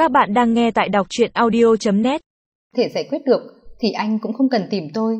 Các bạn đang nghe tại đọc truyện audio.net. Thể giải quyết được thì anh cũng không cần tìm tôi.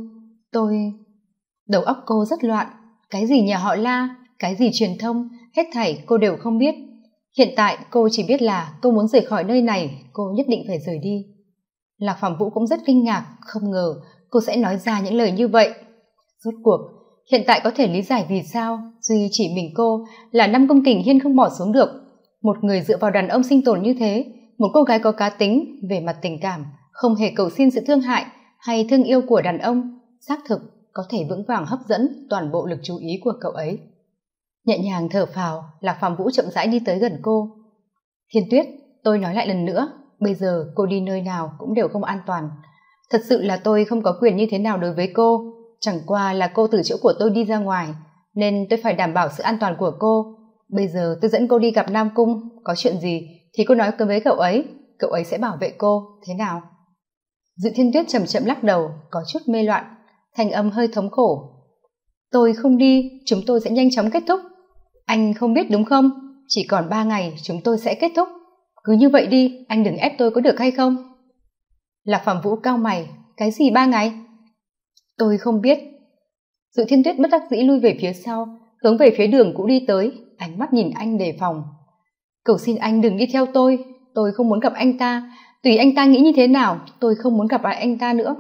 Đầu óc cô rất loạn. Cái gì nhà họ La, cái gì truyền thông, hết thảy cô đều không biết. Hiện tại cô chỉ biết là cô muốn rời khỏi nơi này, cô nhất định phải rời đi. Lạc Phạm Vũ cũng rất kinh ngạc, không ngờ cô sẽ nói ra những lời như vậy. Rốt cuộc hiện tại có thể lý giải vì sao duy chỉ mình cô là Nam Cung Kình Hiên không bỏ xuống được. Một người dựa vào đàn ông sinh tồn như thế, một cô gái có cá tính về mặt tình cảm, không hề cầu xin sự thương hại hay thương yêu của đàn ông, xác thực có thể vững vàng hấp dẫn toàn bộ lực chú ý của cậu ấy. Nhẹ nhàng thở phào, Lạc Phạm Vũ chậm rãi đi tới gần cô. Thiên Tuyết, tôi nói lại lần nữa, bây giờ cô đi nơi nào cũng đều không an toàn. Thật sự là tôi không có quyền như thế nào đối với cô, chẳng qua là cô từ chỗ của tôi đi ra ngoài, nên tôi phải đảm bảo sự an toàn của cô. Bây giờ tôi dẫn cô đi gặp Nam Cung, có chuyện gì thì cô nói với cậu ấy sẽ bảo vệ cô, thế nào? Dự Thiên Tuyết chậm chậm lắc đầu, có chút mê loạn, thanh âm hơi thống khổ. Tôi không đi, chúng tôi sẽ nhanh chóng kết thúc. Anh không biết đúng không? Chỉ còn 3 ngày chúng tôi sẽ kết thúc. Cứ như vậy đi, anh đừng ép tôi có được hay không? Lạc Phạm Vũ cau mày, cái gì 3 ngày? Tôi không biết. Dự Thiên Tuyết bất đắc dĩ lui về phía sau, hướng về phía đường cũ đi tới, ánh mắt nhìn anh đề phòng. Cầu xin anh đừng đi theo tôi không muốn gặp anh ta, tùy anh ta nghĩ như thế nào, tôi không muốn gặp lại anh ta nữa.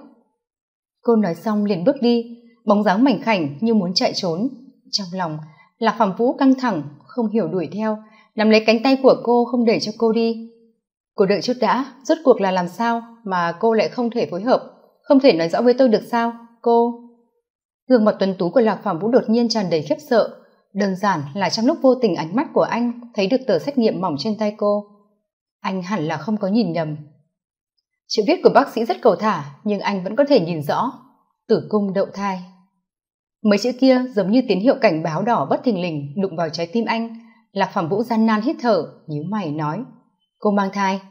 Cô nói xong liền bước đi, bóng dáng mảnh khảnh như muốn chạy trốn. Trong lòng Lạc Phạm Vũ căng thẳng, không hiểu đuổi theo, nắm lấy cánh tay của cô không để cho cô đi. Cô đợi chút đã, rốt cuộc là làm sao mà cô lại không thể phối hợp, không thể nói rõ với tôi được sao? Cô... Gương mặt tuấn tú của Lạc Phạm Vũ đột nhiên tràn đầy khiếp sợ, đơn giản là trong lúc vô tình ánh mắt của anh thấy được tờ xét nghiệm mỏng trên tay cô. Anh hẳn là không có nhìn nhầm. Chữ viết của bác sĩ rất cầu thả, nhưng anh vẫn có thể nhìn rõ. Tử cung đậu thai. Mấy chữ kia giống như tín hiệu cảnh báo đỏ bất thình lình đụng vào trái tim anh. Lạc Phạm Vũ gian nan hít thở, nhíu mày nói, cô mang thai.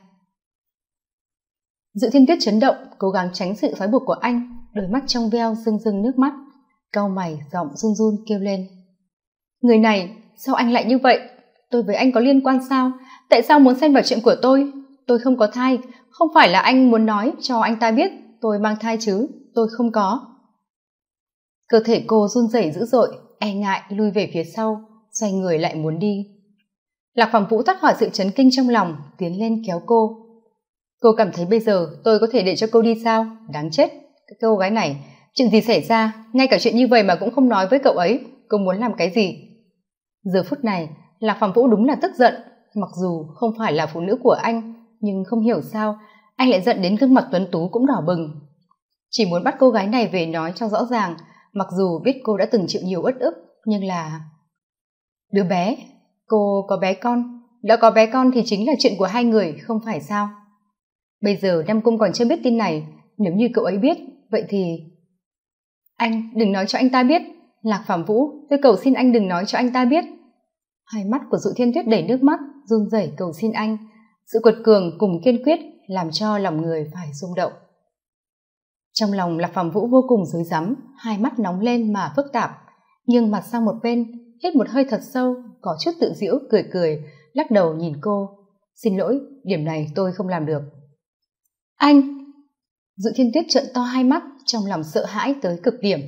Dự Thiên Tuyết chấn động, cố gắng tránh sự trói buộc của anh, đôi mắt trong veo rưng rưng nước mắt, cau mày giọng run run kêu lên, người này sao anh lại như vậy? Tôi với anh có liên quan sao? Tại sao muốn xen vào chuyện của tôi không có thai, không phải là anh muốn nói cho anh ta biết tôi mang thai chứ, tôi không có. Cơ thể cô run rẩy dữ dội, e ngại lui về phía sau, xoay người lại muốn đi. Lạc Phạm Vũ thoát khỏi sự chấn kinh trong lòng, tiến lên kéo cô. Cô cảm thấy bây giờ tôi có thể để cho cô đi sao? Đáng chết, cái cô gái này, chuyện gì xảy ra, ngay cả chuyện như vậy mà cũng không nói với cậu ấy, cô muốn làm cái gì? Giờ phút này Lạc Phạm Vũ đúng là tức giận, mặc dù không phải là phụ nữ của anh, nhưng không hiểu sao anh lại giận đến gương mặt tuấn tú cũng đỏ bừng. Chỉ muốn bắt cô gái này về nói cho rõ ràng, mặc dù biết cô đã từng chịu nhiều uất ức, nhưng là... Đứa bé, cô có bé con, đã có bé con thì chính là chuyện của hai người, không phải sao? Bây giờ Nam Cung còn chưa biết tin này, nếu như cậu ấy biết, vậy thì... Anh đừng nói cho anh ta biết. Lạc Phạm Vũ, tôi cầu xin anh đừng nói cho anh ta biết. Hai mắt của Dự Thiên Tuyết đầy nước mắt, run rẩy cầu xin anh. Sự quật cường cùng kiên quyết làm cho lòng người phải rung động. Trong lòng Lạc Phạm Vũ vô cùng rối rắm, hai mắt nóng lên mà phức tạp, nhưng mặt sang một bên, hít một hơi thật sâu, có chút tự giễu cười cười, lắc đầu nhìn cô. Xin lỗi, điểm này tôi không làm được. Anh! Dự Thiên Tuyết trợn to hai mắt, trong lòng sợ hãi tới cực điểm.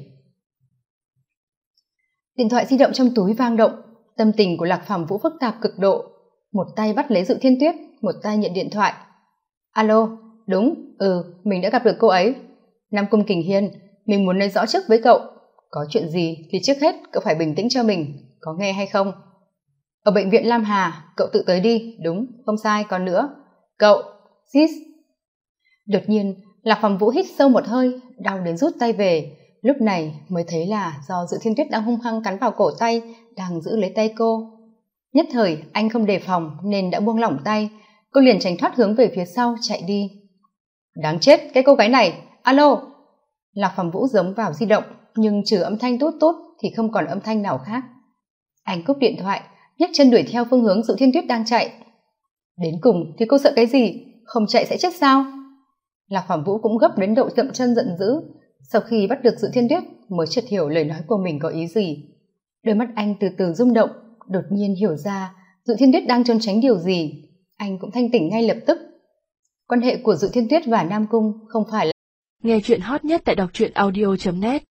Điện thoại di động trong túi vang động, tâm tình của Lạc Phạm Vũ phức tạp cực độ. Một tay bắt lấy Dự Thiên Tuyết, một tay nhận điện thoại. Alo, đúng, mình đã gặp được cô ấy. Nam Cung Kình Hiên, mình muốn nói rõ trước với cậu. Có chuyện gì thì trước hết cậu phải bình tĩnh cho mình, có nghe hay không? Ở bệnh viện Lam Hà, cậu tự tới đi, đúng, không sai, còn nữa. Cậu, Sis. Đột nhiên, Lạc Phạm Vũ hít sâu một hơi, đau đến rút tay về. Lúc này mới thấy là do Dự Thiên Tuyết đang hung hăng cắn vào cổ tay, đang giữ lấy tay cô. Nhất thời anh không đề phòng nên đã buông lỏng tay, cô liền tránh thoát hướng về phía sau chạy đi. Đáng chết, cái cô gái này. Alo. Lạc Phạm Vũ giống vào di động, nhưng trừ âm thanh tút tút thì không còn âm thanh nào khác. Anh cúp điện thoại, nhấc chân đuổi theo phương hướng Dự Thiên Tuyết đang chạy. Đến cùng thì cô sợ cái gì, không chạy sẽ chết sao? Lạc Phạm Vũ cũng gấp đến độ dậm chân giận dữ. Sau khi bắt được Dự Thiên Tuyết mới chợt hiểu lời nói của mình có ý gì. Đôi mắt anh từ từ rung động, đột nhiên hiểu ra Dự Thiên Tuyết đang trốn tránh điều gì. Anh cũng thanh tỉnh ngay lập tức. Quan hệ của Dự Thiên Tuyết và Nam Cung không phải là... Nghe chuyện hot nhất tại đọc truyện audio.net